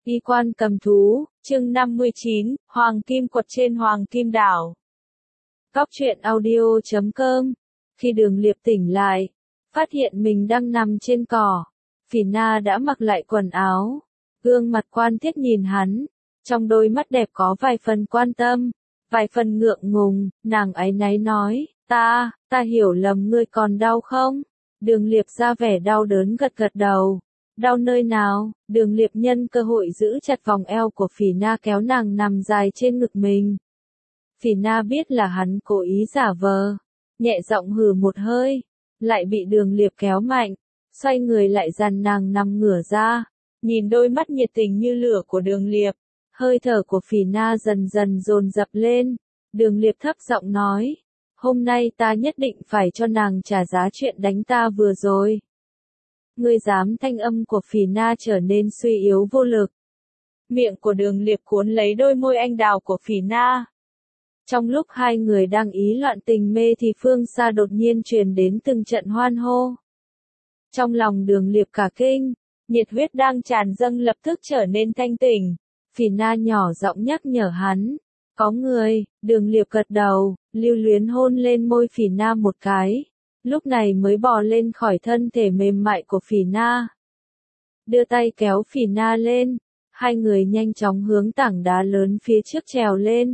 Y quan cầm thú, chương 59, Hoàng Kim quật trên Hoàng Kim đảo. Cóc truyện audio.com. Khi Đường Liệp tỉnh lại, phát hiện mình đang nằm trên cỏ. Phỉ Na đã mặc lại quần áo, gương mặt quan thiết nhìn hắn, trong đôi mắt đẹp có vài phần quan tâm, vài phần ngượng ngùng, nàng áy náy nói, ta hiểu lầm ngươi còn đau không? Đường Liệp ra vẻ đau đớn gật gật đầu. Đau nơi nào? Đường Liệp nhân cơ hội giữ chặt vòng eo của Phỉ Na kéo nàng nằm dài trên ngực mình. Phỉ Na biết là hắn cố ý giả vờ, nhẹ giọng hừ một hơi, lại bị Đường Liệp kéo mạnh, xoay người lại dàn nàng nằm ngửa ra, nhìn đôi mắt nhiệt tình như lửa của Đường Liệp, hơi thở của Phỉ Na dần dần dồn dập lên. Đường Liệp thấp giọng nói, hôm nay ta nhất định phải cho nàng trả giá chuyện đánh ta vừa rồi. Ngươi dám? Thanh âm của Phỉ Na trở nên suy yếu vô lực. Miệng của Đường Liệp cuốn lấy đôi môi anh đào của Phỉ Na. Trong lúc hai người đang ý loạn tình mê thì phương xa đột nhiên truyền đến từng trận hoan hô. Trong lòng Đường Liệp cả kinh, nhiệt huyết đang tràn dâng lập tức trở nên thanh tỉnh. Phỉ Na nhỏ giọng nhắc nhở hắn, có người. Đường Liệp gật đầu, lưu luyến hôn lên môi Phỉ Na một cái. Lúc này mới bò lên khỏi thân thể mềm mại của Phỉ Na. Đưa tay kéo Phỉ Na lên, hai người nhanh chóng hướng tảng đá lớn phía trước trèo lên.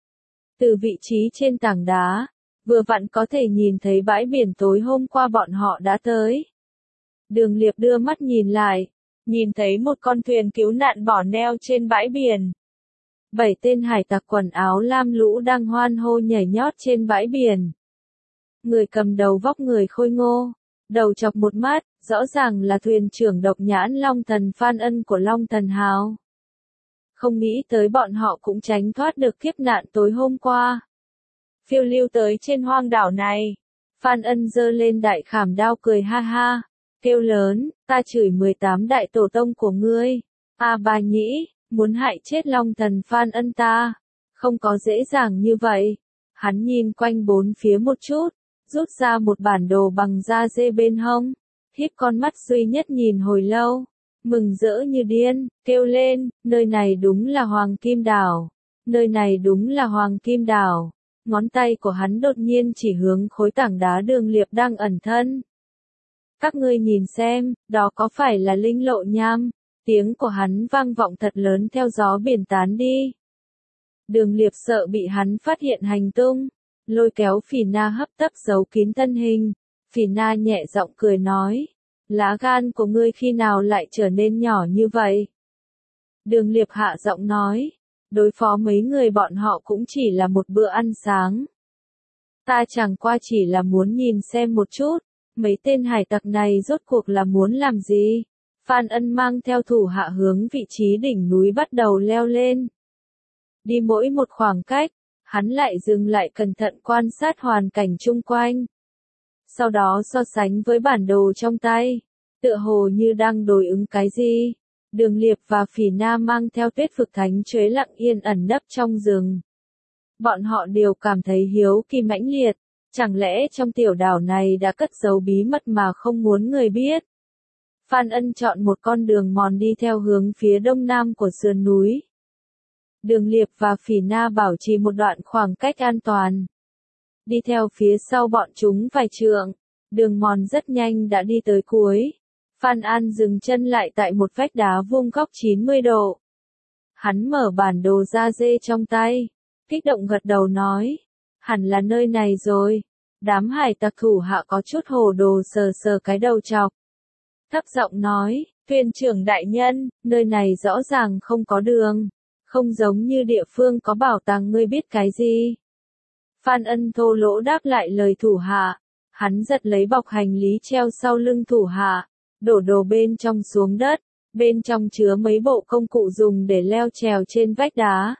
Từ vị trí trên tảng đá, vừa vặn có thể nhìn thấy bãi biển tối hôm qua bọn họ đã tới. Đường Liệp đưa mắt nhìn lại, nhìn thấy một con thuyền cứu nạn bỏ neo trên bãi biển. 7 tên hải tặc quần áo lam lũ đang hoan hô nhảy nhót trên bãi biển. Người cầm đầu vóc người khôi ngô, đầu chọc một mắt, rõ ràng là thuyền trưởng độc nhãn Long Thần Phan Ân của Long Thần Hào. Không nghĩ tới bọn họ cũng tránh thoát được kiếp nạn tối hôm qua. Phiêu lưu tới trên hoang đảo này. Phan Ân giơ lên đại khảm đao cười ha ha, kêu lớn, ta chửi 18 đại tổ tông của ngươi. Bà nhĩ, muốn hại chết Long Thần Phan Ân ta, không có dễ dàng như vậy. Hắn nhìn quanh bốn phía một chút, rút ra một bản đồ bằng da dê bên hông, híp con mắt duy nhất nhìn hồi lâu, mừng rỡ như điên, kêu lên, nơi này đúng là Hoàng Kim đảo, nơi này đúng là Hoàng Kim đảo. Ngón tay của hắn đột nhiên chỉ hướng khối tảng đá Đường Liệp đang ẩn thân. Các ngươi nhìn xem, đó có phải là Linh Lộ Nham? Tiếng của hắn vang vọng thật lớn theo gió biển tán đi. Đường Liệp sợ bị hắn phát hiện hành tung, lôi kéo Phỉ Na hấp tấp giấu kín thân hình. Phỉ Na nhẹ giọng cười nói, lá gan của ngươi khi nào lại trở nên nhỏ như vậy? Đường Liệp hạ giọng nói, đối phó mấy người bọn họ cũng chỉ là một bữa ăn sáng. Ta chẳng qua chỉ là muốn nhìn xem một chút, mấy tên hải tặc này rốt cuộc là muốn làm gì? Phan Ân mang theo thủ hạ hướng vị trí đỉnh núi bắt đầu leo lên. Đi mỗi một khoảng cách, hắn lại dừng lại cẩn thận quan sát hoàn cảnh chung quanh. Sau đó so sánh với bản đồ trong tay, tựa hồ như đang đối ứng cái gì. Đường Liệp và Phỉ Na mang theo Tuyết Phực Thánh Chuế lặng yên ẩn nấp trong rừng. Bọn họ đều cảm thấy hiếu kỳ mãnh liệt, chẳng lẽ trong tiểu đảo này đã cất giấu bí mật mà không muốn người biết. Phan Ân chọn một con đường mòn đi theo hướng phía đông nam của sườn núi. Đường Liệp và Phỉ Na bảo trì một đoạn khoảng cách an toàn. Đi theo phía sau bọn chúng vài trượng, đường mòn rất nhanh đã đi tới cuối. Phan An dừng chân lại tại một vách đá vuông góc 90 độ. Hắn mở bản đồ da dê trong tay, kích động gật đầu nói, hẳn là nơi này rồi. Đám hải tặc thủ hạ có chút hồ đồ sờ sờ cái đầu chọc. Thấp giọng nói, thuyền trưởng đại nhân, nơi này rõ ràng không có đường, không giống như địa phương có bảo tàng, ngươi biết cái gì? Phan Ân thô lỗ đáp lại lời thủ hạ, hắn giật lấy bọc hành lý treo sau lưng thủ hạ, đổ đồ bên trong xuống đất, bên trong chứa mấy bộ công cụ dùng để leo trèo trên vách đá.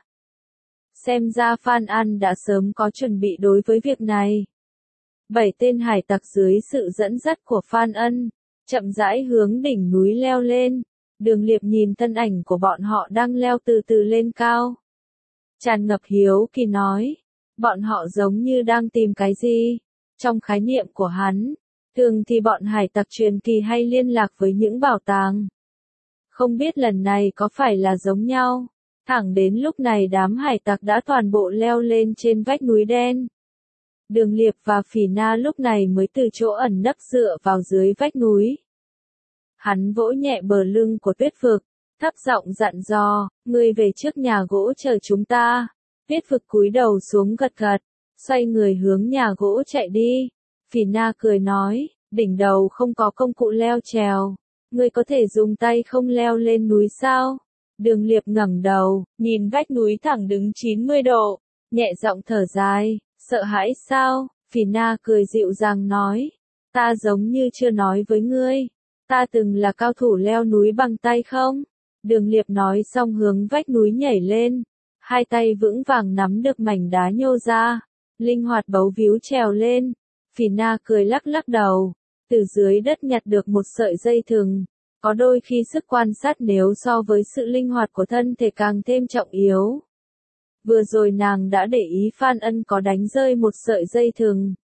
Xem ra Phan An đã sớm có chuẩn bị đối với việc này. 7 tên hải tặc dưới sự dẫn dắt của Phan Ân, chậm rãi hướng đỉnh núi leo lên. Đường Liệp nhìn thân ảnh của bọn họ đang leo từ từ lên cao. Tràn ngập hiếu kỳ nói, bọn họ giống như đang tìm cái gì? Trong khái niệm của hắn, thường thì bọn hải tặc truyền kỳ hay liên lạc với những bảo tàng. Không biết lần này có phải là giống nhau. Thẳng đến lúc này đám hải tặc đã toàn bộ leo lên trên vách núi đen. Đường Liệp và Phỉ Na lúc này mới từ chỗ ẩn nấp dựa vào dưới vách núi. Hắn vỗ nhẹ bờ lưng của Tuyết Vực, thấp giọng dặn dò, ngươi về trước nhà gỗ chờ chúng ta. Tuyết Vực cúi đầu xuống gật gật, xoay người hướng nhà gỗ chạy đi. Phỉ Na cười nói, đỉnh đầu không có công cụ leo trèo, ngươi có thể dùng tay không leo lên núi sao? Đường Liệp ngẩng đầu, nhìn vách núi thẳng đứng 90 độ, nhẹ giọng thở dài, sợ hãi sao? Phỉ Na cười dịu dàng nói, ta giống như chưa nói với ngươi, ta từng là cao thủ leo núi bằng tay không? Đường Liệp nói xong hướng vách núi nhảy lên, hai tay vững vàng nắm được mảnh đá nhô ra, linh hoạt bấu víu trèo lên. Phỉ Na cười lắc lắc đầu, từ dưới đất nhặt được một sợi dây thừng. Có đôi khi sức quan sát nếu so với sự linh hoạt của thân thể càng thêm trọng yếu. Vừa rồi nàng đã để ý Phan Ân có đánh rơi một sợi dây thừng.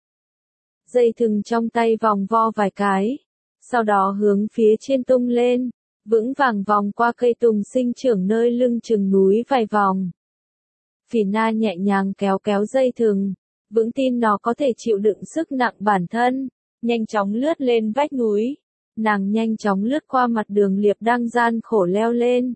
Dây thừng trong tay vòng vo vài cái, sau đó hướng phía trên tung lên, vững vàng vòng qua cây tùng sinh trưởng nơi lưng chừng núi vài vòng. Phỉ Na nhẹ nhàng kéo kéo dây thừng, vững tin nó có thể chịu đựng sức nặng bản thân, nhanh chóng lướt lên vách núi. Nàng nhanh chóng lướt qua mặt Đường Liệp đang gian khổ leo lên.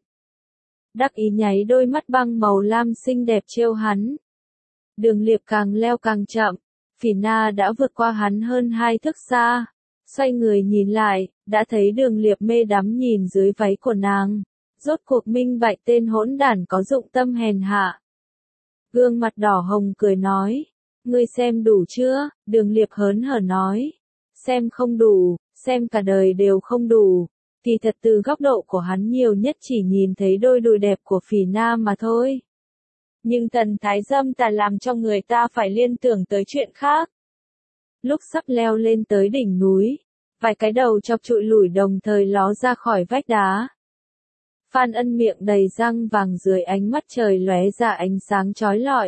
Đắc ý nháy đôi mắt băng màu lam xinh đẹp trêu hắn. Đường Liệp càng leo càng chậm, Phỉ Na đã vượt qua hắn hơn 2 thước xa. Xoay người nhìn lại, đã thấy Đường Liệp mê đắm nhìn dưới váy của nàng. Rốt cuộc minh bạch tên hỗn đản có dụng tâm hèn hạ. Gương mặt đỏ hồng cười nói, ngươi xem đủ chưa? Đường Liệp hớn hở nói, xem không đủ. Xem cả đời đều không đủ, thì thật từ góc độ của hắn nhiều nhất chỉ nhìn thấy đôi đùi đẹp của Phỉ Na mà thôi. Nhưng thần thái dâm tà làm cho người ta phải liên tưởng tới chuyện khác. Lúc sắp leo lên tới đỉnh núi, vài cái đầu chọc trụi lủi đồng thời ló ra khỏi vách đá. Phan Ân miệng đầy răng vàng dưới ánh mắt trời lóe ra ánh sáng chói lọi.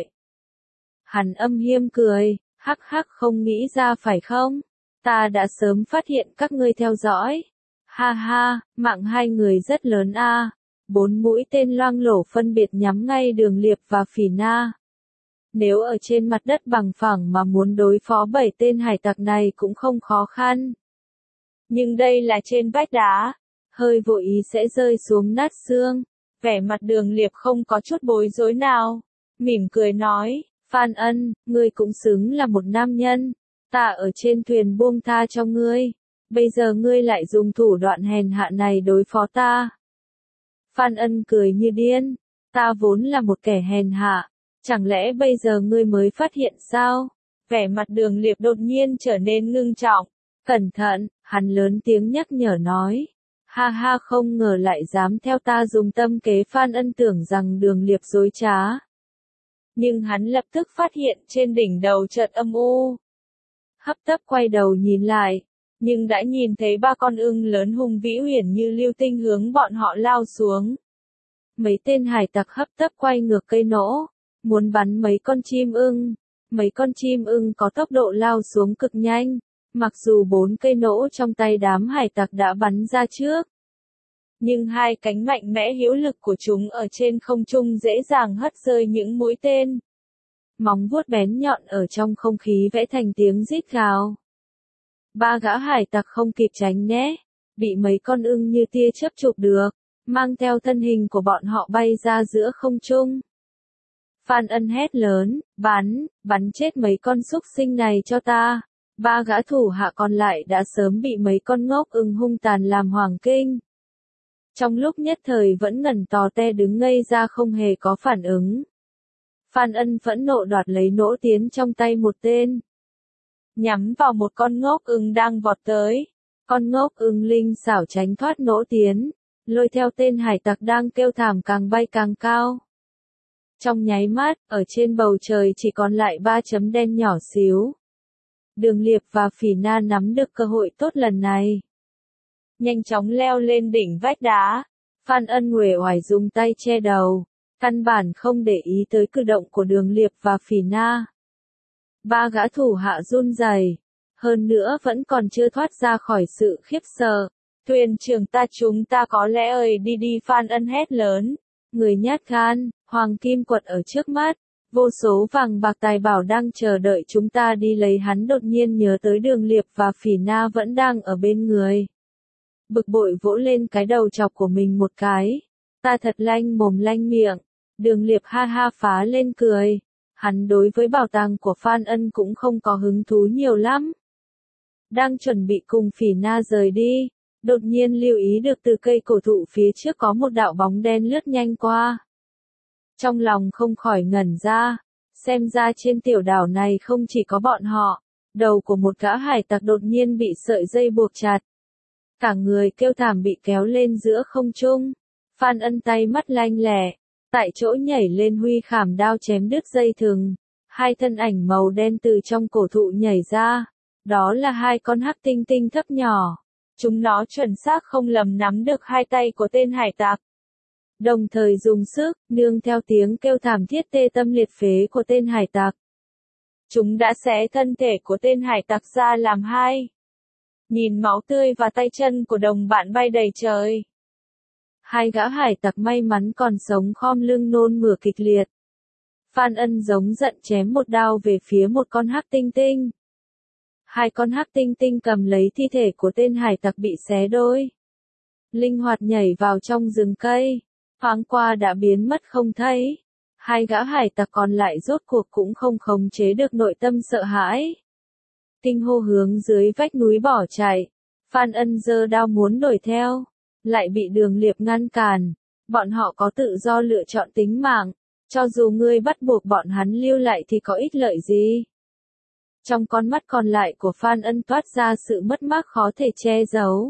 Hắn âm hiêm cười, hắc hắc không nghĩ ra phải không? Ta đã sớm phát hiện các ngươi theo dõi. Ha ha, mạng hai người rất lớn a. 4 mũi tên loang lổ phân biệt nhắm ngay Đường Liệp và Phỉ Na. Nếu ở trên mặt đất bằng phẳng mà muốn đối phó 7 tên hải tặc này cũng không khó khăn. Nhưng đây là trên vách đá, hơi vô ý sẽ rơi xuống nát xương. Vẻ mặt Đường Liệp không có chút bối rối nào, mỉm cười nói, Phan Ân, ngươi cũng xứng là một nam nhân. Ta ở trên thuyền buông tha cho ngươi, bây giờ ngươi lại dùng thủ đoạn hèn hạ này đối phó ta. Phan Ân cười như điên, ta vốn là một kẻ hèn hạ, chẳng lẽ bây giờ ngươi mới phát hiện sao? Vẻ mặt Đường Liệp đột nhiên trở nên ngưng trọng, cẩn thận, hắn lớn tiếng nhắc nhở nói. Ha ha không ngờ lại dám theo ta dùng tâm kế. Phan Ân tưởng rằng Đường Liệp dối trá. Nhưng hắn lập tức phát hiện trên đỉnh đầu chợt âm u. Hấp tấp quay đầu nhìn lại, nhưng đã nhìn thấy 3 con ưng lớn hùng vĩ uyển như lưu tinh hướng bọn họ lao xuống. Mấy tên hải tặc hấp tấp quay ngược cây nỗ, muốn bắn mấy con chim ưng. Mấy con chim ưng có tốc độ lao xuống cực nhanh, mặc dù 4 cây nỗ trong tay đám hải tặc đã bắn ra trước. Nhưng 2 cánh mạnh mẽ hữu lực của chúng ở trên không trung dễ dàng hất rơi những mũi tên. Móng vuốt bén nhọn ở trong không khí vẽ thành tiếng rít gào. 3 gã hải tặc không kịp tránh né, bị mấy con ưng như tia chớp chụp được, mang theo thân hình của bọn họ bay ra giữa không trung. Phan Ân hét lớn, bắn chết mấy con súc sinh này cho ta. 3 gã thủ hạ còn lại đã sớm bị mấy con ngốc ưng hung tàn làm hoảng kinh. Trong lúc nhất thời vẫn ngẩn tò te đứng ngây ra không hề có phản ứng. Phan Ân phẫn nộ đoạt lấy nỗ tiến trong tay một tên, nhắm vào một con ngốc ưng đang vọt tới. Con ngốc ưng linh xảo tránh thoát nỗ tiến, lôi theo tên hải tặc đang kêu thảm càng bay càng cao. Trong nháy mắt, ở trên bầu trời chỉ còn lại 3 chấm đen nhỏ xíu. Đường Liệp và Phỉ Na nắm được cơ hội tốt lần này, nhanh chóng leo lên đỉnh vách đá. Phan Ân uể oải dùng tay che đầu, căn bản không để ý tới cử động của Đường Liệp và Phỉ Na. 3 gã thủ hạ run rẩy, hơn nữa vẫn còn chưa thoát ra khỏi sự khiếp sợ. Thuyền trưởng chúng ta có lẽ ơi đi Phan Ân hét lớn. Người nhát gan, hoàng kim quật ở trước mắt. Vô số vàng bạc tài bảo đang chờ đợi chúng ta đi lấy, hắn đột nhiên nhớ tới Đường Liệp và Phỉ Na vẫn đang ở bên người. Bực bội vỗ lên cái đầu chọc của mình một cái. Ta thật lanh mồm lanh miệng. Đường Liệp ha ha phá lên cười. Hắn đối với bảo tàng của Phan Ân cũng không có hứng thú nhiều lắm. Đang chuẩn bị cùng Phỉ Na rời đi, đột nhiên lưu ý được từ cây cổ thụ phía trước có một đạo bóng đen lướt nhanh qua. Trong lòng không khỏi ngẩn ra, xem ra trên tiểu đảo này không chỉ có bọn họ, đầu của một gã hải tặc đột nhiên bị sợi dây buộc chặt. Cả người kêu thảm bị kéo lên giữa không trung. Phan Ân tay mắt lanh lẹ, tại chỗ nhảy lên huy khảm đao chém đứt dây thừng. Hai thân ảnh màu đen từ trong cổ thụ nhảy ra. Đó là hai con hắc tinh tinh thấp nhỏ. Chúng nó chuẩn xác không lầm nắm được hai tay của tên hải tặc. Đồng thời dùng sức, nương theo tiếng kêu thảm thiết tê tâm liệt phế của tên hải tặc. Chúng đã xé thân thể của tên hải tặc ra làm hai. Nhìn máu tươi và tay chân của đồng bạn bay đầy trời. Hai gã hải tặc may mắn còn sống khom lưng nôn mửa kịch liệt. Phan Ân giống giận chém một đao về phía một con hắc tinh tinh. Hai con hắc tinh tinh cầm lấy thi thể của tên hải tặc bị xé đôi. Linh hoạt nhảy vào trong rừng cây. Thoáng qua đã biến mất không thấy. Hai gã hải tặc còn lại rốt cuộc cũng không khống chế được nội tâm sợ hãi. Kinh hô hướng dưới vách núi bỏ chạy. Phan Ân giơ đao muốn đuổi theo. Lại bị Đường Liệp ngăn cản. Bọn họ có tự do lựa chọn tính mạng. Cho dù ngươi bắt buộc bọn hắn lưu lại thì có ích lợi gì? Trong con mắt còn lại của Phan Ân toát ra sự mất mát khó thể che giấu.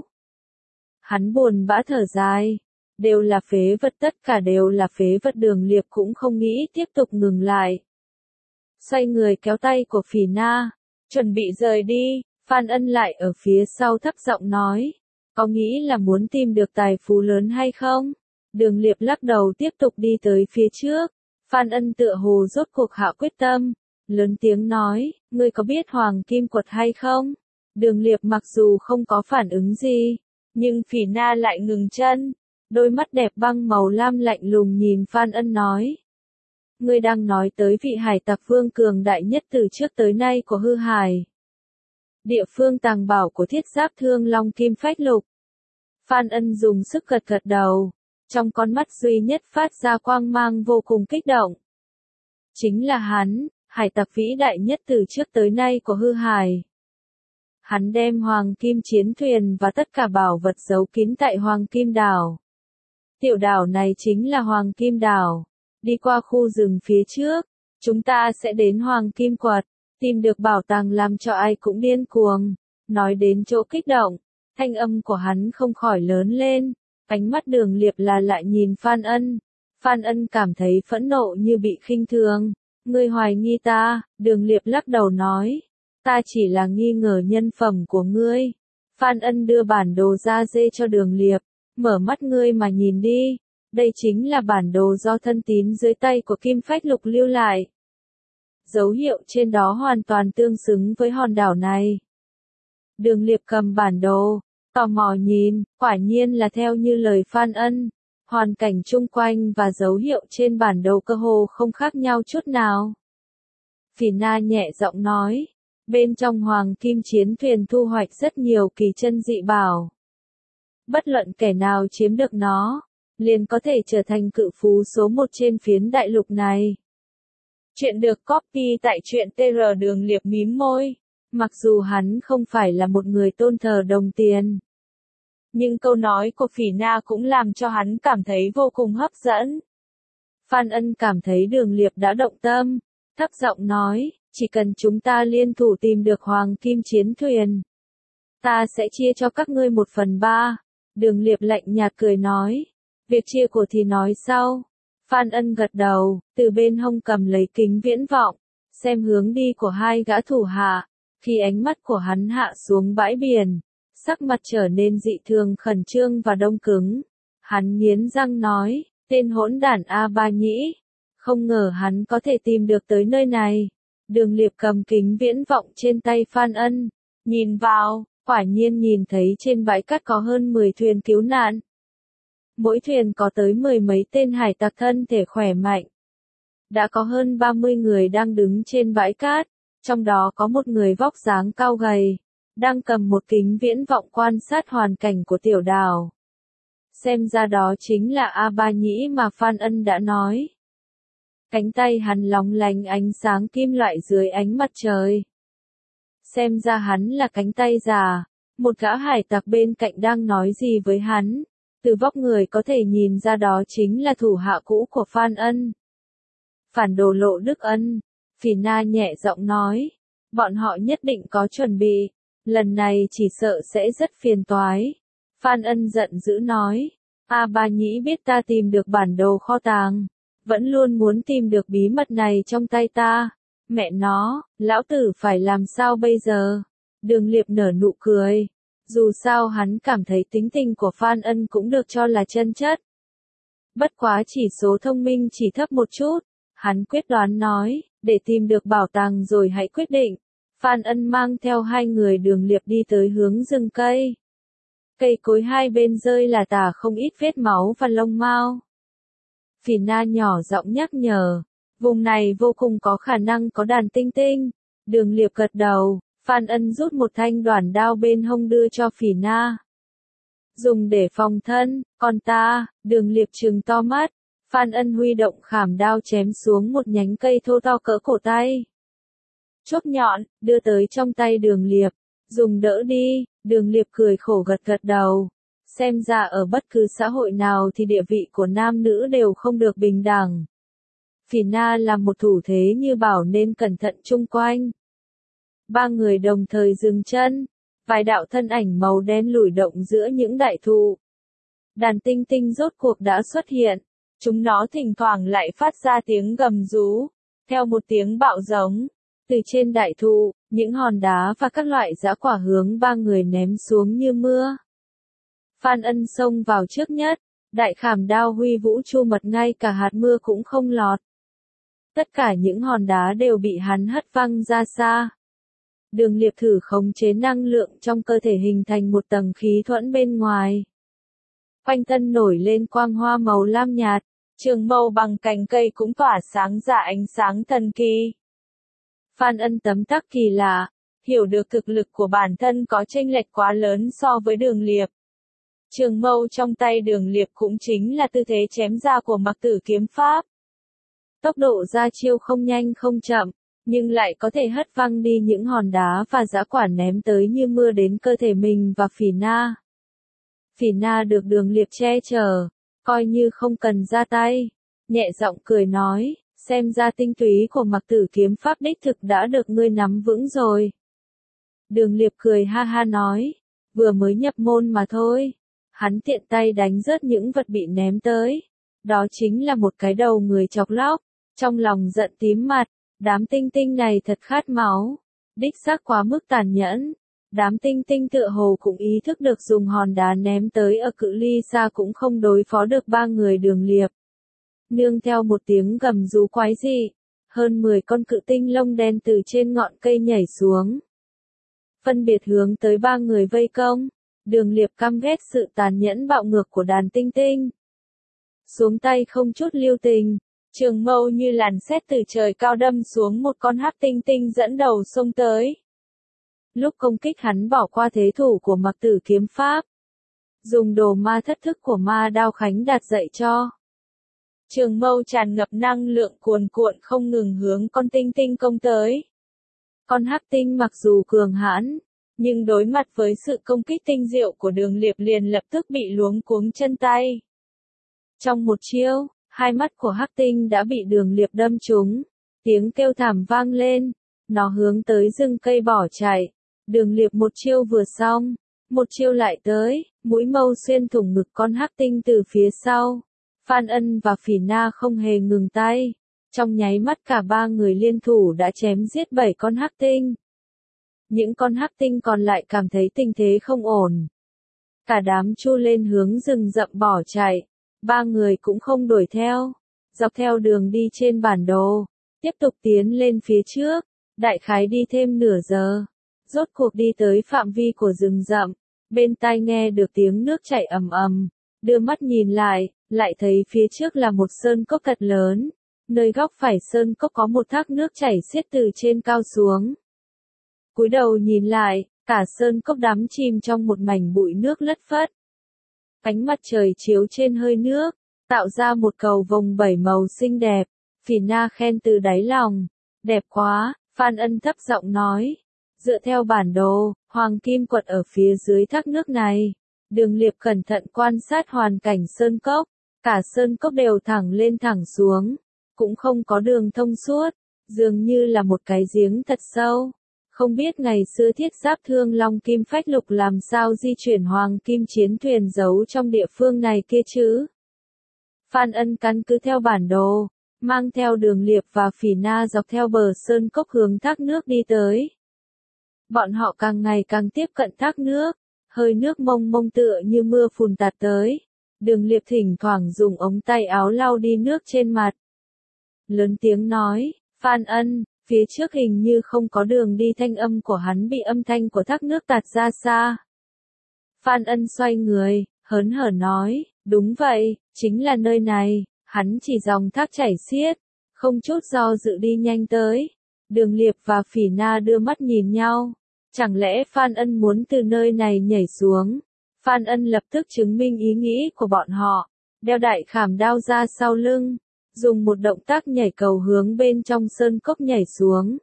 Hắn buồn bã thở dài. Đều là phế vật, tất cả đều là phế vật. Đường Liệp cũng không nghĩ tiếp tục ngừng lại. Xoay người kéo tay của Phỉ Na. Chuẩn bị rời đi. Phan Ân lại ở phía sau thấp giọng nói. Có nghĩ là muốn tìm được tài phú lớn hay không? Đường Liệp lắc đầu tiếp tục đi tới phía trước. Phan Ân tựa hồ rốt cuộc hạ quyết tâm. Lớn tiếng nói, ngươi có biết Hoàng Kim Quật hay không? Đường Liệp mặc dù không có phản ứng gì, nhưng Phỉ Na lại ngừng chân. Đôi mắt đẹp băng màu lam lạnh lùng nhìn Phan Ân nói. Ngươi đang nói tới vị hải tặc vương cường đại nhất từ trước tới nay của Hư Hải. Địa phương tàng bảo của Thiết Giáp Thương Long Kim Phách Lục. Phan Ân dùng sức gật gật đầu. Trong con mắt duy nhất phát ra quang mang vô cùng kích động. Chính là hắn, hải tặc vĩ đại nhất từ trước tới nay của Hư Hải. Hắn đem Hoàng Kim chiến thuyền và tất cả bảo vật giấu kín tại Hoàng Kim đảo. Tiểu đảo này chính là Hoàng Kim đảo. Đi qua khu rừng phía trước, chúng ta sẽ đến Hoàng Kim Quật, tìm được bảo tàng làm cho ai cũng điên cuồng. Nói đến chỗ kích động, thanh âm của hắn không khỏi lớn lên. Ánh mắt Đường Liệp là lại nhìn Phan Ân. Phan Ân cảm thấy phẫn nộ như bị khinh thường. Ngươi hoài nghi ta, Đường Liệp lắc đầu nói. Ta chỉ là nghi ngờ nhân phẩm của ngươi. Phan Ân đưa bản đồ da dê cho Đường Liệp. Mở mắt ngươi mà nhìn đi. Đây chính là bản đồ do thân tín dưới tay của Kim Phách Lục lưu lại. Dấu hiệu trên đó hoàn toàn tương xứng với hòn đảo này. Đường Liệp cầm bản đồ, tò mò nhìn, quả nhiên là theo như lời Phan Ân. Hoàn cảnh chung quanh và dấu hiệu trên bản đồ cơ hồ không khác nhau chút nào. Phỉ Na nhẹ giọng nói, bên trong Hoàng Kim chiến thuyền thu hoạch rất nhiều kỳ chân dị bảo. Bất luận kẻ nào chiếm được nó, liền có thể trở thành cự phú số 1 trên phiến đại lục này. Chuyện được copy tại truyện TR. Đường Liệp mím môi. Mặc dù hắn không phải là một người tôn thờ đồng tiền, nhưng câu nói của Phỉ Na cũng làm cho hắn cảm thấy vô cùng hấp dẫn. Phan Ân cảm thấy Đường Liệp đã động tâm, thấp giọng nói, chỉ cần chúng ta liên thủ tìm được Hoàng Kim chiến thuyền, ta sẽ chia cho các ngươi 1/3. Đường Liệp lạnh nhạt cười nói, việc chia của thì nói sau. Phan Ân gật đầu, từ bên hông cầm lấy kính viễn vọng, xem hướng đi của hai gã thủ hạ. Khi ánh mắt của hắn hạ xuống bãi biển, sắc mặt trở nên dị thường khẩn trương và đông cứng. Hắn nghiến răng nói, tên hỗn đản A Ba Nhĩ. Không ngờ hắn có thể tìm được tới nơi này. Đường Liệp cầm kính viễn vọng trên tay Phan Ân, nhìn vào, Quả nhiên nhìn thấy trên bãi cát có hơn 10 thuyền cứu nạn. Mỗi thuyền có tới 10 mấy tên hải tặc thân thể khỏe mạnh. Đã có hơn 30 người đang đứng trên bãi cát, trong đó có một người vóc dáng cao gầy, đang cầm một kính viễn vọng quan sát hoàn cảnh của tiểu đảo. Xem ra đó chính là A Ba Nhĩ mà Phan Ân đã nói. Cánh tay hắn lóng lánh ánh sáng kim loại dưới ánh mặt trời. Xem ra hắn là cánh tay già, một gã hải tặc bên cạnh đang nói gì với hắn. Từ vóc người có thể nhìn ra đó chính là thủ hạ cũ của Phan Ân. Phản đồ Lộ Đức Ân, Phỉ Na nhẹ giọng nói. Bọn họ nhất định có chuẩn bị, lần này chỉ sợ sẽ rất phiền toái. Phan Ân giận dữ nói. A Ba Nhĩ biết ta tìm được bản đồ kho tàng, vẫn luôn muốn tìm được bí mật này trong tay ta. Mẹ nó, lão tử phải làm sao bây giờ? Đường Liệp nở nụ cười. Dù sao hắn cảm thấy tính tình của Phan Ân cũng được cho là chân chất. Bất quá chỉ số thông minh chỉ thấp một chút. Hắn quyết đoán nói, để tìm được bảo tàng rồi hãy quyết định. Phan Ân mang theo hai người Đường Liệp đi tới hướng rừng cây. Cây cối hai bên rơi là tả không ít vết máu và lông mao. Phỉ Na nhỏ giọng nhắc nhở, vùng này vô cùng có khả năng có đàn tinh tinh. Đường Liệp gật đầu, Phan Ân rút một thanh đoản đao bên hông đưa cho Phỉ Na. Dùng để phòng thân, còn ta, Đường Liệp trừng to mắt. Phan Ân huy động khảm đao chém xuống một nhánh cây thô to cỡ cổ tay. Chốt nhọn, đưa tới trong tay Đường Liệp. Dùng đỡ đi, Đường Liệp cười khổ gật gật đầu. Xem ra ở bất cứ xã hội nào thì địa vị của nam nữ đều không được bình đẳng. Phỉ Na là một thủ thế như bảo nên cẩn thận chung quanh. Ba người đồng thời dừng chân, vài đạo thân ảnh màu đen lủi động giữa những đại thụ. Đàn tinh tinh rốt cuộc đã xuất hiện, chúng nó thỉnh thoảng lại phát ra tiếng gầm rú, theo một tiếng bạo giống. Từ trên đại thụ, những hòn đá và các loại dã quả hướng ba người ném xuống như mưa. Phan Ân xông vào trước nhất, đại khảm đao huy vũ chu mật ngay cả hạt mưa cũng không lọt. Tất cả những hòn đá đều bị hắn hất văng ra xa. Đường Liệp thử khống chế năng lượng trong cơ thể hình thành một tầng khí thuẫn bên ngoài. Quanh thân nổi lên quang hoa màu lam nhạt, trường mâu bằng cành cây cũng tỏa sáng ra ánh sáng thần kỳ. Phan Ân tấm tắc kỳ lạ, hiểu được thực lực của bản thân có chênh lệch quá lớn so với Đường Liệp. Trường mâu trong tay Đường Liệp cũng chính là tư thế chém ra của Mặc Tử kiếm pháp. Tốc độ ra chiêu không nhanh không chậm, nhưng lại có thể hất văng đi những hòn đá và dã quả ném tới như mưa đến cơ thể mình và Phỉ Na. Phỉ Na được Đường Liệp che chở, coi như không cần ra tay, nhẹ giọng cười nói, xem ra tinh túy của Mặc Tử kiếm pháp đích thực đã được ngươi nắm vững rồi. Đường Liệp cười ha ha nói, vừa mới nhập môn mà thôi. Hắn tiện tay đánh rớt những vật bị ném tới. Đó chính là một cái đầu người chọc lóc, trong lòng giận tím mặt, đám tinh tinh này thật khát máu. Đích xác quá mức tàn nhẫn. Đám tinh tinh tựa hồ cũng ý thức được dùng hòn đá ném tới ở cự ly xa cũng không đối phó được ba người Đường Liệp. Nương theo một tiếng gầm rú quái dị, hơn 10 con cự tinh lông đen từ trên ngọn cây nhảy xuống. Phân biệt hướng tới ba người vây công. Đường Liệp căm ghét sự tàn nhẫn bạo ngược của đàn tinh tinh. Xuống tay không chút lưu tình, trường mâu như làn sét từ trời cao đâm xuống một con hắc tinh tinh dẫn đầu xông tới. Lúc công kích hắn bỏ qua thế thủ của Mặc Tử kiếm pháp. Dùng đồ ma thất thức của Ma Đao Khánh Đạt dạy cho. Trường mâu tràn ngập năng lượng cuồn cuộn không ngừng hướng con tinh tinh công tới. Con hắc tinh mặc dù cường hãn, nhưng đối mặt với sự công kích tinh diệu của Đường Liệp liền lập tức bị luống cuống chân tay. Trong một chiêu, hai mắt của hắc tinh đã bị Đường Liệp đâm trúng, tiếng kêu thảm vang lên, nó hướng tới rừng cây bỏ chạy. Đường Liệp một chiêu vừa xong, một chiêu lại tới, mũi mâu xuyên thủng ngực con hắc tinh từ phía sau. Phan Ân và Phỉ Na không hề ngừng tay, trong nháy mắt cả ba người liên thủ đã chém giết 7 con hắc tinh. Những con hắc tinh còn lại cảm thấy tình thế không ổn. Cả đám chu lên hướng rừng rậm bỏ chạy, ba người cũng không đuổi theo, dọc theo đường đi trên bản đồ, tiếp tục tiến lên phía trước, đại khái đi thêm nửa giờ. Rốt cuộc đi tới phạm vi của rừng rậm, bên tai nghe được tiếng nước chảy ầm ầm, đưa mắt nhìn lại thấy phía trước là một sơn cốc thật lớn, nơi góc phải sơn cốc có một thác nước chảy xiết từ trên cao xuống. Cúi đầu nhìn lại, cả sơn cốc đắm chìm trong một mảnh bụi nước lất phất. Ánh mặt trời chiếu trên hơi nước, tạo ra một cầu vồng 7 màu xinh đẹp. Phỉ Na khen từ đáy lòng, đẹp quá, Phan Ân thấp giọng nói. Dựa theo bản đồ, Hoàng Kim Quật ở phía dưới thác nước này. Đường Liệp cẩn thận quan sát hoàn cảnh sơn cốc, cả sơn cốc đều thẳng lên thẳng xuống, cũng không có đường thông suốt, dường như là một cái giếng thật sâu. Không biết ngày xưa Thiết Giáp Thương Long Kim Phách Lục làm sao di chuyển hoàng kim chiến thuyền giấu trong địa phương này kia chứ. Phan Ân căn cứ theo bản đồ, mang theo Đường Liệp và Phỉ Na dọc theo bờ sơn cốc hướng thác nước đi tới. Bọn họ càng ngày càng tiếp cận thác nước, hơi nước mông mông tựa như mưa phùn tạt tới. Đường Liệp thỉnh thoảng dùng ống tay áo lau đi nước trên mặt. Lớn tiếng nói, Phan Ân, phía trước hình như không có đường đi, thanh âm của hắn bị âm thanh của thác nước tạt ra xa. Phan Ân xoay người, hớn hở nói, đúng vậy, chính là nơi này. Hắn chỉ dòng thác chảy xiết, không chút do dự đi nhanh tới. Đường Liệp và Phỉ Na đưa mắt nhìn nhau. Chẳng lẽ Phan Ân muốn từ nơi này nhảy xuống? Phan Ân lập tức chứng minh ý nghĩ của bọn họ, đeo đại khảm đao ra sau lưng, dùng một động tác nhảy cầu hướng bên trong sơn cốc nhảy xuống.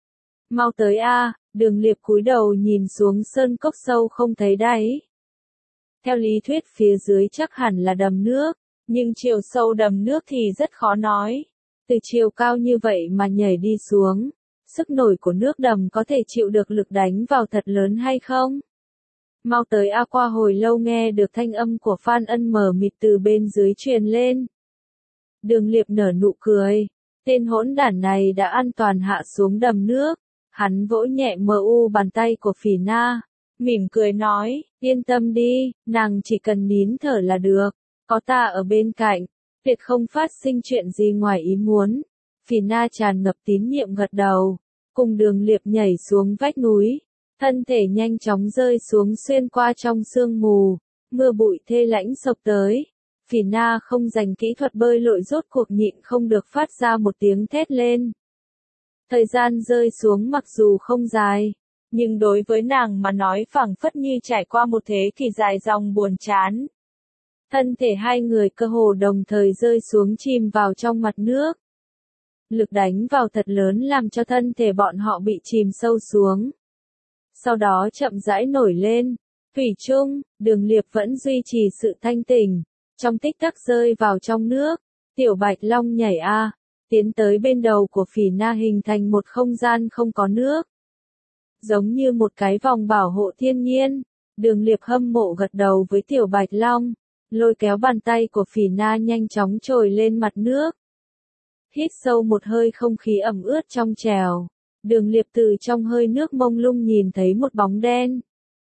Mau tới a, Đường Liệp cúi đầu nhìn xuống sơn cốc sâu không thấy đáy. Theo lý thuyết phía dưới chắc hẳn là đầm nước, nhưng chiều sâu đầm nước thì rất khó nói. Từ chiều cao như vậy mà nhảy đi xuống, sức nổi của nước đầm có thể chịu được lực đánh vào thật lớn hay không? Mau tới a, qua hồi lâu nghe được thanh âm của Phan Ân mờ mịt từ bên dưới truyền lên. Đường Liệp nở nụ cười, tên hỗn đản này đã an toàn hạ xuống đầm nước. Hắn vỗ nhẹ bàn tay của Phỉ Na, mỉm cười nói, yên tâm đi, nàng chỉ cần nín thở là được, có ta ở bên cạnh, tuyệt không phát sinh chuyện gì ngoài ý muốn. Phỉ Na tràn ngập tín nhiệm gật đầu, cùng Đường Liệp nhảy xuống vách núi, thân thể nhanh chóng rơi xuống xuyên qua trong sương mù, mưa bụi thê lãnh sộc tới. Phỉ Na không dành kỹ thuật bơi lội rốt cuộc nhịn không được phát ra một tiếng thét lên. Thời gian rơi xuống mặc dù không dài, nhưng đối với nàng mà nói phảng phất như trải qua một thế kỷ dài dòng buồn chán. Thân thể hai người cơ hồ đồng thời rơi xuống chìm vào trong mặt nước. Lực đánh vào thật lớn làm cho thân thể bọn họ bị chìm sâu xuống. Sau đó chậm rãi nổi lên. Thủy chung, Đường Liệp vẫn duy trì sự thanh tỉnh. Trong tích tắc rơi vào trong nước. Tiểu Bạch Long nhảy tiến tới bên đầu của Phỉ Na hình thành một không gian không có nước. Giống như một cái vòng bảo hộ thiên nhiên. Đường Liệp hâm mộ gật đầu với Tiểu Bạch Long, lôi kéo bàn tay của Phỉ Na nhanh chóng trồi lên mặt nước. Hít sâu một hơi không khí ẩm ướt trong trèo. Đường Liệp từ trong hơi nước mông lung nhìn thấy một bóng đen.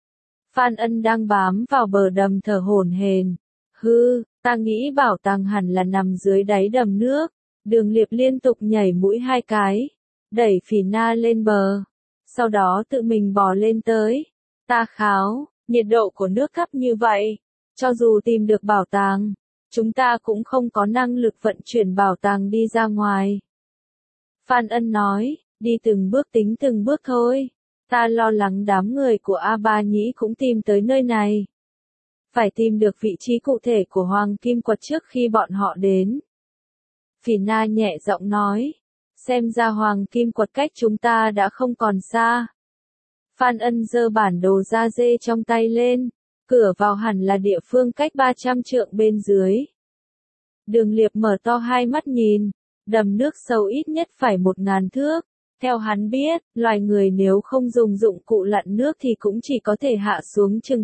Phan Ân đang bám vào bờ đầm thở hổn hển. Ta nghĩ bảo tàng hẳn là nằm dưới đáy đầm nước. Đường Liệp liên tục nhảy mũi 2 cái, đẩy Phỉ Na lên bờ, sau đó tự mình bò lên tới. Ta kháo, nhiệt độ của nước thấp như vậy, cho dù tìm được bảo tàng, chúng ta cũng không có năng lực vận chuyển bảo tàng đi ra ngoài. Phan Ân nói, đi từng bước tính từng bước thôi. Ta lo lắng đám người của A Ba Nhĩ cũng tìm tới nơi này. Phải tìm được vị trí cụ thể của Hoàng Kim Quật trước khi bọn họ đến. Phỉ Na nhẹ giọng nói, xem ra Hoàng Kim Quật cách chúng ta đã không còn xa. Phan Ân giơ bản đồ da dê trong tay lên, cửa vào hẳn là địa phương cách 300 trượng bên dưới. Đường Liệp mở to hai mắt nhìn, đầm nước sâu ít nhất phải 1000 thước. Theo hắn biết, loài người nếu không dùng dụng cụ lặn nước thì cũng chỉ có thể hạ xuống chừng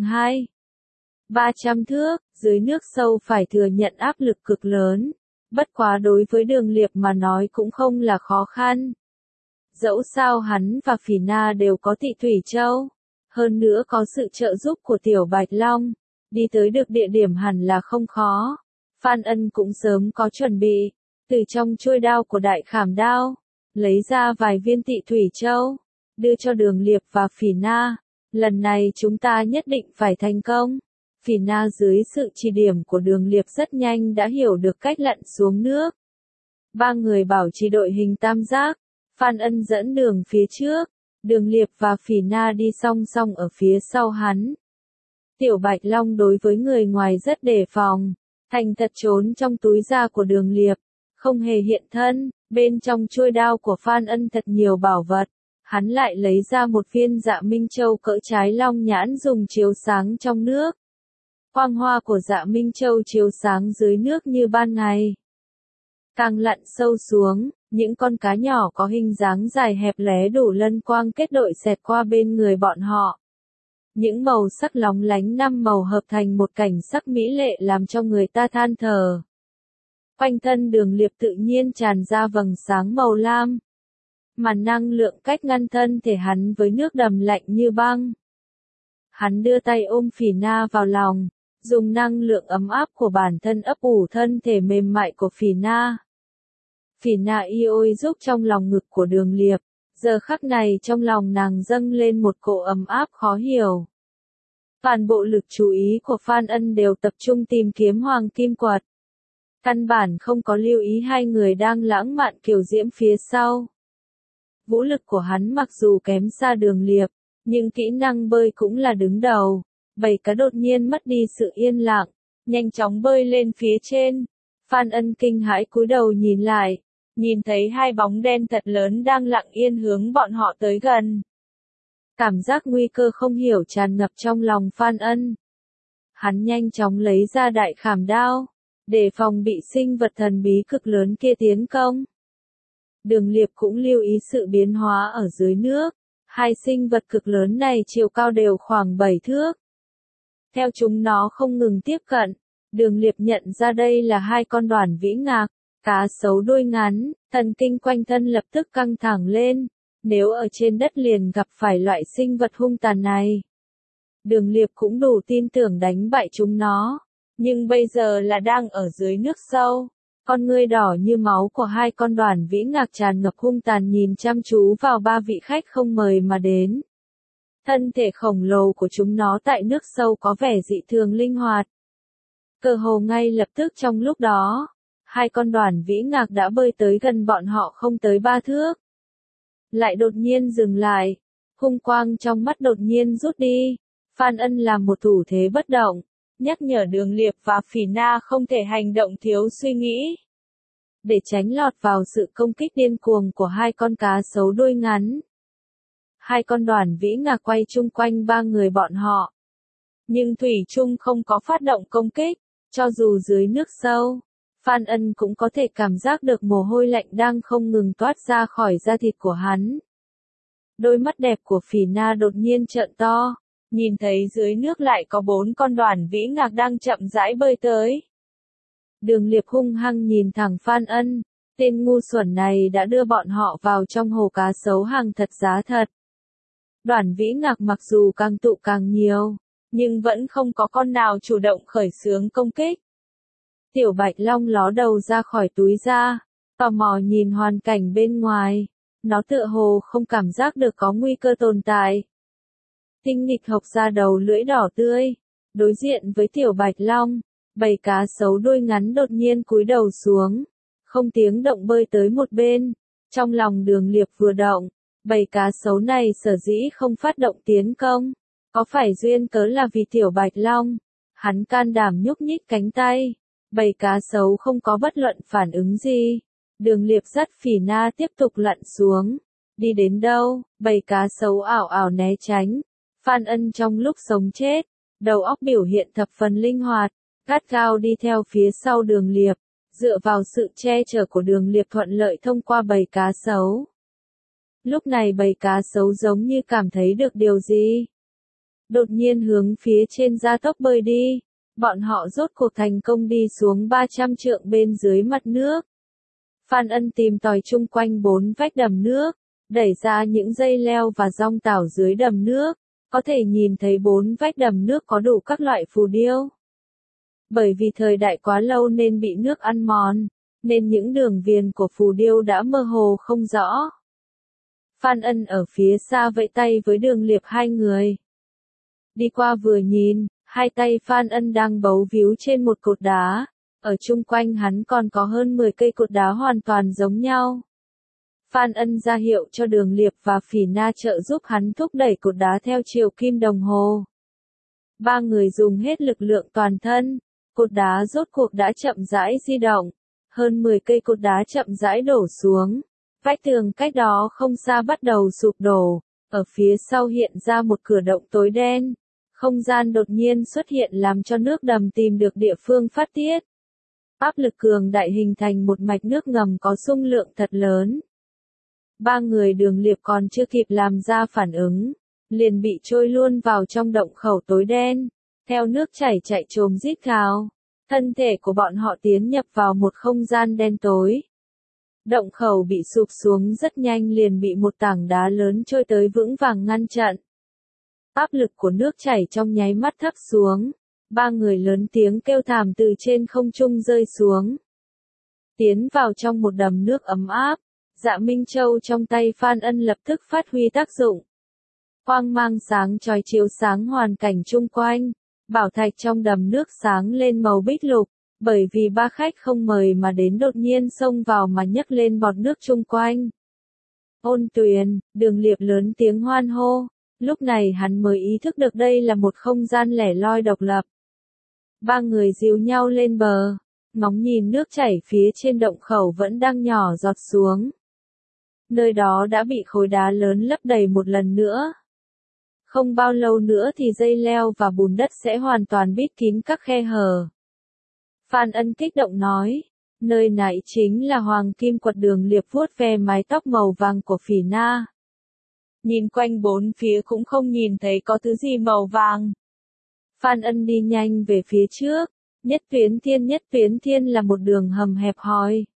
300 thước, dưới nước sâu phải thừa nhận áp lực cực lớn. Bất quá đối với Đường Liệp mà nói cũng không là khó khăn. Dẫu sao hắn và Phỉ Na đều có Tị Thủy Châu. Hơn nữa có sự trợ giúp của Tiểu Bạch Long. Đi tới được địa điểm hẳn là không khó. Phan Ân cũng sớm có chuẩn bị. Từ trong chuôi đao của đại khảm đao, lấy ra vài viên Tị Thủy Châu. đưa cho Đường Liệp và Phỉ Na. Lần này chúng ta nhất định phải thành công. Phỉ Na dưới sự chỉ điểm của Đường Liệp rất nhanh đã hiểu được cách lặn xuống nước. Ba người bảo trì đội hình tam giác. Phan Ân dẫn đường phía trước. Đường Liệp và Phỉ Na đi song song ở phía sau hắn. Tiểu Bạch Long đối với người ngoài rất đề phòng. Thành thật trốn trong túi da của Đường Liệp. Không hề hiện thân. Bên trong chuôi đao của Phan Ân thật nhiều bảo vật. Hắn lại lấy ra một viên Dạ Minh Châu cỡ trái long nhãn dùng chiếu sáng trong nước. Quang hoa của Dạ Minh Châu chiếu sáng dưới nước như ban ngày. Càng lặn sâu xuống, những con cá nhỏ có hình dáng dài hẹp lé đủ lân quang kết đội xẹt qua bên người bọn họ. Những màu sắc lóng lánh năm màu hợp thành một cảnh sắc mỹ lệ làm cho người ta than thở. Quanh thân Đường Liệp tự nhiên tràn ra vầng sáng màu lam. Mà năng lượng cách ngăn thân thể hắn với nước đầm lạnh như băng. Hắn đưa tay ôm Phỉ Na vào lòng, dùng năng lượng ấm áp của bản thân ấp ủ thân thể mềm mại của Phỉ Na. Phỉ Na y ôi rúc trong lòng ngực của Đường Liệp, giờ khắc này trong lòng nàng dâng lên một cỗ ấm áp khó hiểu. Toàn bộ lực chú ý của Phan Ân đều tập trung tìm kiếm Hoàng Kim Quật. Căn bản không có lưu ý hai người đang lãng mạn kiều diễm phía sau. Vũ lực của hắn mặc dù kém xa Đường Liệp, nhưng kỹ năng bơi cũng là đứng đầu. Bầy cá đột nhiên mất đi sự yên lặng, nhanh chóng bơi lên phía trên. Phan Ân kinh hãi cúi đầu nhìn lại, nhìn thấy hai bóng đen thật lớn đang lặng yên hướng bọn họ tới gần. Cảm giác nguy cơ không hiểu tràn ngập trong lòng Phan Ân. Hắn nhanh chóng lấy ra đại khảm đao, để phòng bị sinh vật thần bí cực lớn kia tiến công. Đường Liệp cũng lưu ý sự biến hóa ở dưới nước. Hai sinh vật cực lớn này chiều cao đều khoảng 7 thước. Theo chúng nó không ngừng tiếp cận, Đường Liệp nhận ra đây là hai con đoản vĩ ngạc, cá sấu đuôi ngắn, thần kinh quanh thân lập tức căng thẳng lên. Nếu ở trên đất liền gặp phải loại sinh vật hung tàn này, Đường Liệp cũng đủ tin tưởng đánh bại chúng nó. Nhưng bây giờ là đang ở dưới nước sâu. Con ngươi đỏ như máu của hai con đoản vĩ ngạc tràn ngập hung tàn nhìn chăm chú vào ba vị khách không mời mà đến. Thân thể khổng lồ của chúng nó tại nước sâu có vẻ dị thường linh hoạt. Cơ hồ ngay lập tức trong lúc đó, hai con đoản vĩ ngạc đã bơi tới gần bọn họ không tới 3 thước. Lại đột nhiên dừng lại, hung quang trong mắt đột nhiên rút đi. Phan Ân làm một thủ thế bất động, nhắc nhở Đường Liệp và Phỉ Na không thể hành động thiếu suy nghĩ. Để tránh lọt vào sự công kích điên cuồng của hai con cá sấu đuôi ngắn. Hai con đoản vĩ ngạc quay chung quanh ba người bọn họ. Nhưng thủy chung không có phát động công kích, cho dù dưới nước sâu. Phan Ân cũng có thể cảm giác được mồ hôi lạnh đang không ngừng toát ra khỏi da thịt của hắn. Đôi mắt đẹp của Phỉ Na đột nhiên trợn to. Nhìn thấy dưới nước lại có 4 con đoản vĩ ngạc đang chậm rãi bơi tới. Đường Liệp hung hăng nhìn thẳng Phan Ân, tên ngu xuẩn này đã đưa bọn họ vào trong hồ cá sấu hàng thật giá thật. Đoản vĩ ngạc mặc dù càng tụ càng nhiều, nhưng vẫn không có con nào chủ động khởi xướng công kích. Tiểu Bạch Long ló đầu ra khỏi túi da, tò mò nhìn hoàn cảnh bên ngoài, nó tựa hồ không cảm giác được có nguy cơ tồn tại. Tinh nghịch hộc ra đầu lưỡi đỏ tươi, đối diện với Tiểu Bạch Long, bầy cá sấu đuôi ngắn đột nhiên cúi đầu xuống, không tiếng động bơi tới một bên. Trong lòng Đường Liệp vừa động, bầy cá sấu này sở dĩ không phát động tiến công, có phải duyên cớ là vì Tiểu Bạch Long. Hắn can đảm nhúc nhích cánh tay, bầy cá sấu không có bất luận phản ứng gì. Đường Liệp dắt Phỉ Na tiếp tục lặn xuống, đi đến đâu, bầy cá sấu ảo ảo né tránh. Phan Ân trong lúc sống chết, đầu óc biểu hiện thập phần linh hoạt, gắt gao đi theo phía sau Đường Liệp, dựa vào sự che chở của Đường Liệp thuận lợi thông qua bầy cá sấu. Lúc này bầy cá sấu giống như cảm thấy được điều gì. Đột nhiên hướng phía trên gia tốc bơi đi, bọn họ rốt cuộc thành công đi xuống 300 trượng bên dưới mặt nước. Phan Ân tìm tòi chung quanh 4 vách đầm nước, đẩy ra những dây leo và rong tảo dưới đầm nước. Có thể nhìn thấy 4 vách đầm nước có đủ các loại phù điêu. Bởi vì thời đại quá lâu nên bị nước ăn mòn, nên những đường viền của phù điêu đã mơ hồ không rõ. Phan Ân ở phía xa vẫy tay với Đường Liệp hai người. Đi qua vừa nhìn, hai tay Phan Ân đang bấu víu trên một cột đá, ở chung quanh hắn còn có hơn 10 cây cột đá hoàn toàn giống nhau. Phan Ân ra hiệu cho Đường Liệp và Phỉ Na trợ giúp hắn thúc đẩy cột đá theo chiều kim đồng hồ. Ba người dùng hết lực lượng toàn thân, cột đá rốt cuộc đã chậm rãi di động, hơn 10 cây cột đá chậm rãi đổ xuống. Vách tường cách đó không xa bắt đầu sụp đổ, ở phía sau hiện ra một cửa động tối đen. Không gian đột nhiên xuất hiện làm cho nước đầm tìm được địa phương phát tiết. Áp lực cường đại hình thành một mạch nước ngầm có xung lượng thật lớn. Ba người Đường Liệp còn chưa kịp làm ra phản ứng, liền bị trôi luôn vào trong động khẩu tối đen, theo nước chảy chạy trồm rít gào. Thân thể của bọn họ tiến nhập vào một không gian đen tối. Động khẩu bị sụp xuống rất nhanh liền bị một tảng đá lớn trôi tới vững vàng ngăn chặn. Áp lực của nước chảy trong nháy mắt thấp xuống, ba người lớn tiếng kêu thảm từ trên không trung rơi xuống. Tiến vào trong một đầm nước ấm áp, Dạ Minh Châu trong tay Phan Ân lập tức phát huy tác dụng. Quang mang sáng chói chiếu sáng hoàn cảnh chung quanh, bảo thạch trong đầm nước sáng lên màu bích lục, bởi vì ba khách không mời mà đến đột nhiên xông vào mà nhấc lên bọt nước chung quanh. Ôn Tuyền, Đường Liệp lớn tiếng hoan hô, lúc này hắn mới ý thức được đây là một không gian lẻ loi độc lập. Ba người dìu nhau lên bờ, ngóng nhìn nước chảy phía trên động khẩu vẫn đang nhỏ giọt xuống. Nơi đó đã bị khối đá lớn lấp đầy một lần nữa. Không bao lâu nữa thì dây leo và bùn đất sẽ hoàn toàn bít kín các khe hở. Phan Ân kích động nói, nơi này chính là Hoàng Kim Quật. Đường Liệp vuốt ve mái tóc màu vàng của Phỉ Na. Nhìn quanh bốn phía cũng không nhìn thấy có thứ gì màu vàng. Phan Ân đi nhanh về phía trước, Nhất Tuyến Thiên là một đường hầm hẹp hòi.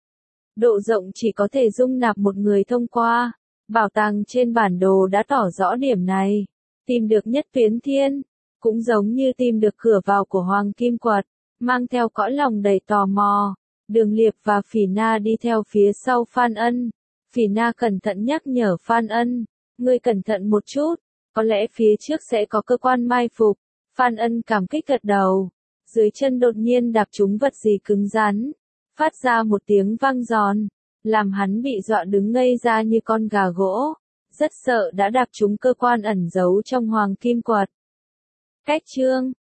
Độ rộng chỉ có thể dung nạp một người thông qua. Bảo tàng trên bản đồ đã tỏ rõ điểm này. Tìm được Nhất Tuyến Thiên, cũng giống như tìm được cửa vào của Hoàng Kim Quật, mang theo cõi lòng đầy tò mò. Đường Liệp và Phỉ Na đi theo phía sau Phan Ân. Phỉ Na cẩn thận nhắc nhở Phan Ân, ngươi cẩn thận một chút, có lẽ phía trước sẽ có cơ quan mai phục. Phan Ân cảm kích gật đầu, dưới chân đột nhiên đạp trúng vật gì cứng rắn, phát ra một tiếng vang giòn, làm hắn bị dọa đứng ngây ra như con gà gỗ, rất sợ đã đạp trúng cơ quan ẩn giấu trong Hoàng Kim Quật. Cách chương